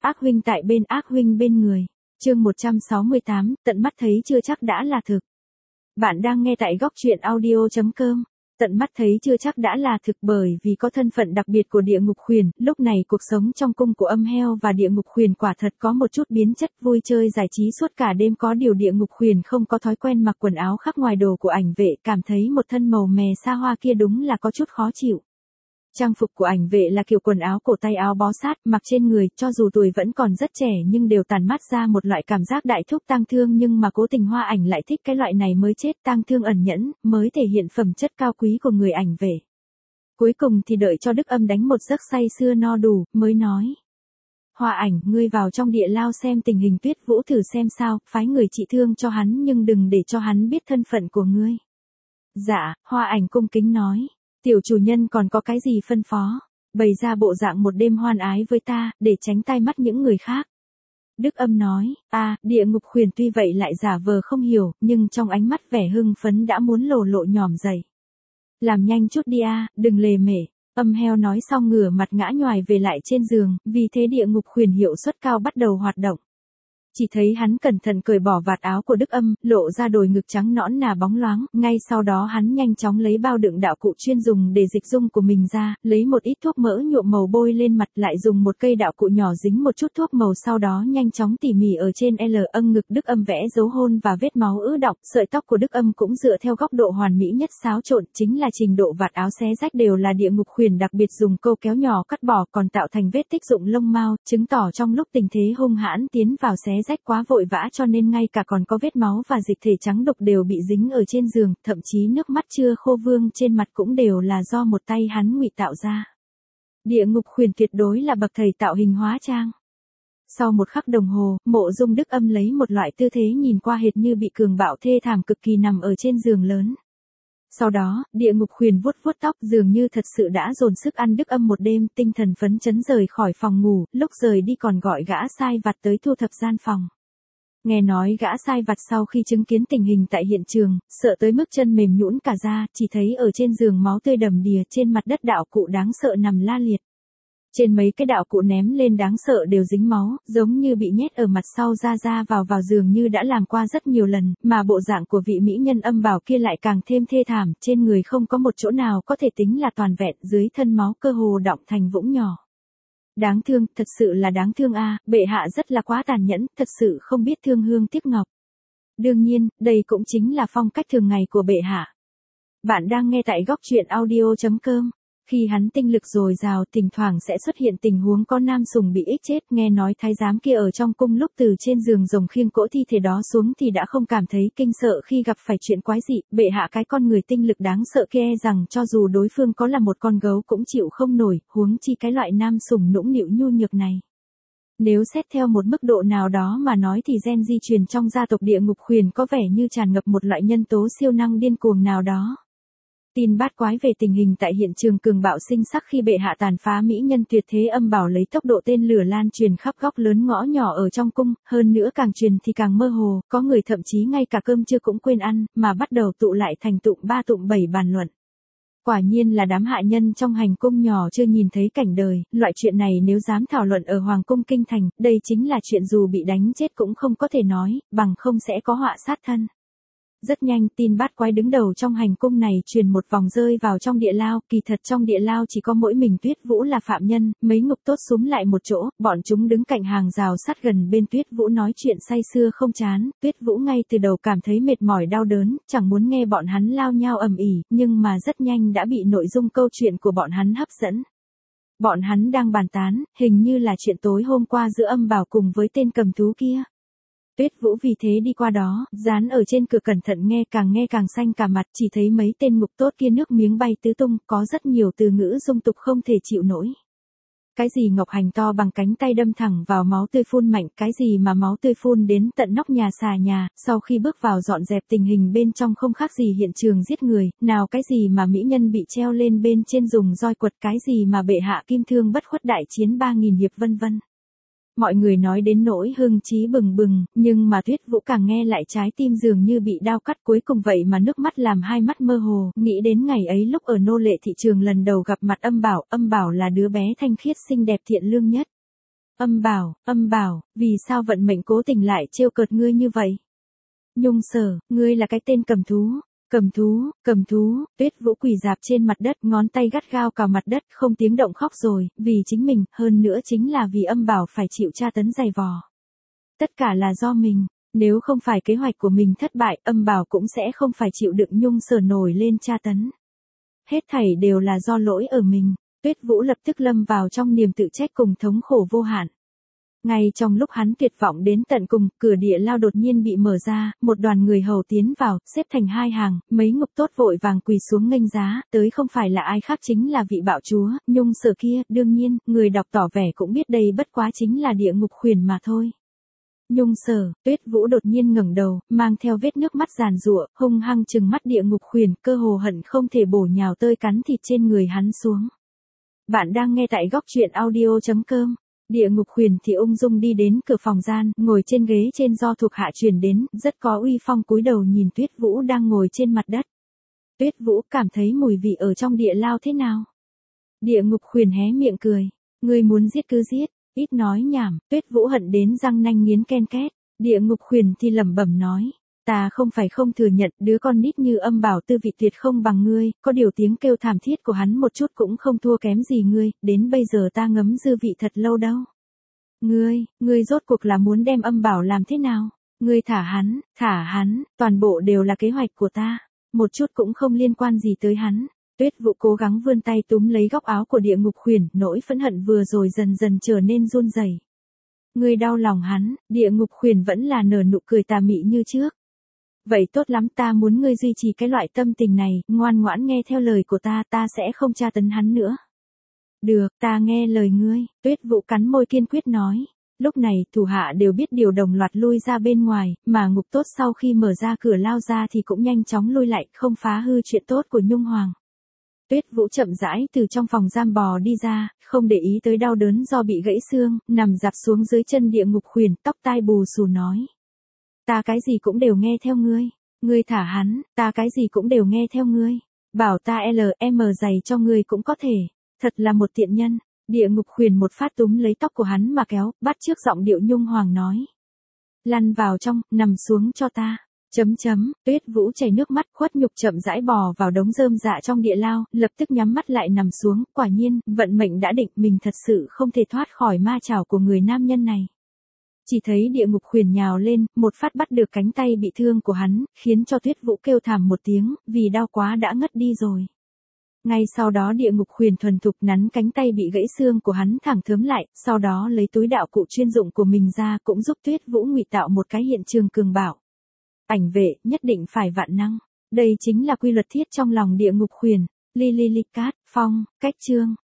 Ác huynh tại bên, ác huynh bên người. Chương 168, tận mắt thấy chưa chắc đã là thực. Bạn đang nghe tại góc truyện audio.com. Tận mắt thấy chưa chắc đã là thực, bởi vì có thân phận đặc biệt của địa ngục khuyển, lúc này cuộc sống trong cung của âm heo và địa ngục khuyển quả thật có một chút biến chất, vui chơi giải trí suốt cả đêm. Có điều địa ngục khuyển không có thói quen mặc quần áo khác ngoài đồ của ảnh vệ, cảm thấy một thân màu mè xa hoa kia đúng là có chút khó chịu. Trang phục của ảnh vệ là kiểu quần áo cổ tay áo bó sát, mặc trên người, cho dù tuổi vẫn còn rất trẻ nhưng đều tản mát ra một loại cảm giác đại thúc tang thương, nhưng mà cố tình Hoa Ảnh lại thích cái loại này mới chết, tang thương ẩn nhẫn, mới thể hiện phẩm chất cao quý của người ảnh vệ. Cuối cùng thì đợi cho Đức Âm đánh một giấc say sưa no đủ, mới nói. Hoa Ảnh, ngươi vào trong địa lao xem tình hình Tuyết Vũ thử xem sao, phái người trị thương cho hắn nhưng đừng để cho hắn biết thân phận của ngươi. Dạ, Hoa Ảnh cung kính nói. Tiểu chủ nhân còn có cái gì phân phó? Bày ra bộ dạng một đêm hoan ái với ta, để tránh tai mắt những người khác. Đức Âm nói, địa ngục khuyển tuy vậy lại giả vờ không hiểu, nhưng trong ánh mắt vẻ hưng phấn đã muốn lộ nhòm dậy. Làm nhanh chút đi đừng lề mề. Âm heo nói xong ngửa mặt ngã nhoài về lại trên giường, vì thế địa ngục khuyển hiệu suất cao bắt đầu hoạt động. Chỉ thấy hắn cẩn thận cởi bỏ vạt áo của Đức Âm, lộ ra đồi ngực trắng nõn nà bóng loáng, ngay sau đó hắn nhanh chóng lấy bao đựng đạo cụ chuyên dùng để dịch dung của mình ra, lấy một ít thuốc mỡ nhuộm màu bôi lên mặt, lại dùng một cây đạo cụ nhỏ dính một chút thuốc màu, sau đó nhanh chóng tỉ mỉ ở trên ngực Đức Âm vẽ dấu hôn và vết máu ứ đọng. Sợi tóc của Đức Âm cũng dựa theo góc độ hoàn mỹ nhất xáo trộn, chính là trình độ vạt áo xé rách đều là địa ngục khuyển đặc biệt dùng câu kéo nhỏ cắt bỏ, còn tạo thành vết tích dụng lông mao, chứng tỏ trong lúc tình thế hung hãn tiến vào xé rách quá vội vã, cho nên ngay cả còn có vết máu và dịch thể trắng đục đều bị dính ở trên giường, thậm chí nước mắt chưa khô vương trên mặt cũng đều là do một tay hắn ngụy tạo ra. Địa ngục khuyển tuyệt đối là bậc thầy tạo hình hóa trang. Sau một khắc đồng hồ, Mộ Dung Đức Âm lấy một loại tư thế nhìn qua hệt như bị cường bạo thê thảm cực kỳ nằm ở trên giường lớn. Sau đó, địa ngục khuyển vuốt vuốt tóc, dường như thật sự đã dồn sức ăn Đức Âm một đêm, tinh thần phấn chấn rời khỏi phòng ngủ, lúc rời đi còn gọi gã sai vặt tới thu thập gian phòng. Nghe nói gã sai vặt sau khi chứng kiến tình hình tại hiện trường, sợ tới mức chân mềm nhũn cả ra, chỉ thấy ở trên giường máu tươi đầm đìa, trên mặt đất đạo cụ đáng sợ nằm la liệt. Trên mấy cái đạo cụ ném lên đáng sợ đều dính máu, giống như bị nhét ở mặt sau ra vào giường như đã làm qua rất nhiều lần, mà bộ dạng của vị mỹ nhân âm bảo kia lại càng thêm thê thảm, trên người không có một chỗ nào có thể tính là toàn vẹn, dưới thân máu cơ hồ đọng thành vũng nhỏ. Đáng thương, thật sự là đáng thương bệ hạ rất là quá tàn nhẫn, thật sự không biết thương hương tiếc ngọc. Đương nhiên, đây cũng chính là phong cách thường ngày của bệ hạ. Bạn đang nghe tại góc truyện audio.com. Khi hắn tinh lực dồi dào, thỉnh thoảng sẽ xuất hiện tình huống có nam sùng bị ích chết, nghe nói thái giám kia ở trong cung lúc từ trên giường rồng khiêng cỗ thi thể đó xuống thì đã không cảm thấy kinh sợ khi gặp phải chuyện quái dị, bệ hạ cái con người tinh lực đáng sợ kia rằng cho dù đối phương có là một con gấu cũng chịu không nổi, huống chi cái loại nam sùng nũng nịu nhu nhược này. Nếu xét theo một mức độ nào đó mà nói thì gen di truyền trong gia tộc địa ngục khuyển có vẻ như tràn ngập một loại nhân tố siêu năng điên cuồng nào đó. Tin bát quái về tình hình tại hiện trường cường bạo sinh sắc khi bệ hạ tàn phá mỹ nhân tuyệt thế âm bảo lấy tốc độ tên lửa lan truyền khắp góc lớn ngõ nhỏ ở trong cung, hơn nữa càng truyền thì càng mơ hồ, có người thậm chí ngay cả cơm trưa cũng quên ăn, mà bắt đầu tụ lại thành tụng 3 tụng 7 bàn luận. Quả nhiên là đám hạ nhân trong hành cung nhỏ chưa nhìn thấy cảnh đời, loại chuyện này nếu dám thảo luận ở Hoàng cung Kinh Thành, đây chính là chuyện dù bị đánh chết cũng không có thể nói, bằng không sẽ có họa sát thân. Rất nhanh, tin bát quái đứng đầu trong hành cung này truyền một vòng rơi vào trong địa lao, kỳ thật trong địa lao chỉ có mỗi mình Tuyết Vũ là phạm nhân, mấy ngục tốt xúm lại một chỗ, bọn chúng đứng cạnh hàng rào sát gần bên Tuyết Vũ nói chuyện say sưa không chán, Tuyết Vũ ngay từ đầu cảm thấy mệt mỏi đau đớn, chẳng muốn nghe bọn hắn lao nhao ầm ĩ, nhưng mà rất nhanh đã bị nội dung câu chuyện của bọn hắn hấp dẫn. Bọn hắn đang bàn tán, hình như là chuyện tối hôm qua giữa âm bảo cùng với tên cầm thú kia. Tuyết Vũ vì thế đi qua đó, dán ở trên cửa cẩn thận nghe càng xanh cả mặt, chỉ thấy mấy tên ngục tốt kia nước miếng bay tứ tung, có rất nhiều từ ngữ dung tục không thể chịu nổi. Cái gì ngọc hành to bằng cánh tay đâm thẳng vào máu tươi phun mạnh, cái gì mà máu tươi phun đến tận nóc nhà xà nhà, sau khi bước vào dọn dẹp tình hình bên trong không khác gì hiện trường giết người, nào cái gì mà mỹ nhân bị treo lên bên trên dùng roi quật, cái gì mà bệ hạ kim thương bất khuất đại chiến 3.000 hiệp vân vân. Mọi người nói đến nỗi hưng trí bừng bừng, nhưng mà Tuyết Vũ càng nghe lại trái tim dường như bị đao cắt, cuối cùng vậy mà nước mắt làm hai mắt mơ hồ, nghĩ đến ngày ấy lúc ở nô lệ thị trường lần đầu gặp mặt âm bảo là đứa bé thanh khiết xinh đẹp thiện lương nhất. Âm bảo, vì sao vận mệnh cố tình lại trêu cợt ngươi như vậy? Nhung Sở, ngươi là cái tên cầm thú, Tuyết Vũ quỳ dạp trên mặt đất, ngón tay gắt gao cào mặt đất, không tiếng động khóc rồi, vì chính mình, hơn nữa chính là vì âm bảo phải chịu tra tấn dày vò. Tất cả là do mình, nếu không phải kế hoạch của mình thất bại, âm bảo cũng sẽ không phải chịu đựng Nhung Sở nổi lên tra tấn. Hết thảy đều là do lỗi ở mình. Tuyết Vũ lập tức lâm vào trong niềm tự trách cùng thống khổ vô hạn. Ngay trong lúc hắn tuyệt vọng đến tận cùng, cửa địa lao đột nhiên bị mở ra, một đoàn người hầu tiến vào, xếp thành hai hàng, mấy ngục tốt vội vàng quỳ xuống nghênh giá, tới không phải là ai khác chính là vị bạo chúa, Nhung Sở kia, đương nhiên, người đọc tỏ vẻ cũng biết đây bất quá chính là địa ngục khuyển mà thôi. Nhung Sở, Tuyết Vũ đột nhiên ngẩng đầu, mang theo vết nước mắt giàn giụa, hung hăng trừng mắt địa ngục khuyển, cơ hồ hận không thể bổ nhào tơi cắn thịt trên người hắn xuống. Bạn đang nghe tại góc truyện audio.com. Địa ngục khuyển thì ung dung đi đến cửa phòng gian, ngồi trên ghế trên do thuộc hạ truyền đến, rất có uy phong, cúi đầu nhìn Tuyết Vũ đang ngồi trên mặt đất. Tuyết Vũ cảm thấy mùi vị ở trong địa lao thế nào? Địa ngục khuyển hé miệng cười. Ngươi muốn giết cứ giết, ít nói nhảm. Tuyết Vũ hận đến răng nanh nghiến ken két. Địa ngục khuyển thì lẩm bẩm nói. Ta không phải không thừa nhận, đứa con nít như âm bảo tư vị tuyệt không bằng ngươi, có điều tiếng kêu thảm thiết của hắn một chút cũng không thua kém gì ngươi, đến bây giờ ta ngấm dư vị thật lâu đâu. Ngươi rốt cuộc là muốn đem âm bảo làm thế nào? Ngươi thả hắn, toàn bộ đều là kế hoạch của ta, một chút cũng không liên quan gì tới hắn. Tuyết Vũ cố gắng vươn tay túm lấy góc áo của địa ngục khuyển, nỗi phẫn hận vừa rồi dần dần trở nên run rẩy. Ngươi đau lòng hắn, địa ngục khuyển vẫn là nở nụ cười tà mị như trước. Vậy tốt lắm, ta muốn ngươi duy trì cái loại tâm tình này, ngoan ngoãn nghe theo lời của ta, ta sẽ không tra tấn hắn nữa. Được, ta nghe lời ngươi, Tuyết Vũ cắn môi kiên quyết nói. Lúc này, thủ hạ đều biết điều đồng loạt lui ra bên ngoài, mà ngục tốt sau khi mở ra cửa lao ra thì cũng nhanh chóng lui lại, không phá hư chuyện tốt của Nhung Hoàng. Tuyết Vũ chậm rãi từ trong phòng giam bò đi ra, không để ý tới đau đớn do bị gãy xương, nằm dạp xuống dưới chân địa ngục khuyển, tóc tai bù xù nói. Ta cái gì cũng đều nghe theo ngươi. Ngươi thả hắn, ta cái gì cũng đều nghe theo ngươi. Bảo ta LM giày cho ngươi cũng có thể. Thật là một tiện nhân. Địa ngục khuyển một phát túm lấy tóc của hắn mà kéo, bắt trước giọng điệu Nhung Hoàng nói. Lăn vào trong, nằm xuống cho ta. Tuyết Vũ chảy nước mắt, khuất nhục chậm rãi bò vào đống rơm dạ trong địa lao, lập tức nhắm mắt lại nằm xuống, quả nhiên, vận mệnh đã định, mình thật sự không thể thoát khỏi ma chảo của người nam nhân này. Chỉ thấy địa ngục khuyển nhào lên, một phát bắt được cánh tay bị thương của hắn, khiến cho Tuyết Vũ kêu thảm một tiếng, vì đau quá đã ngất đi rồi. Ngay sau đó địa ngục khuyển thuần thục nắn cánh tay bị gãy xương của hắn thẳng thớm lại, sau đó lấy túi đạo cụ chuyên dụng của mình ra, cũng giúp Tuyết Vũ ngụy tạo một cái hiện trường cường bạo. Ảnh vệ, nhất định phải vạn năng. Đây chính là quy luật thiết trong lòng địa ngục khuyển. Cat, Phong, cách chương.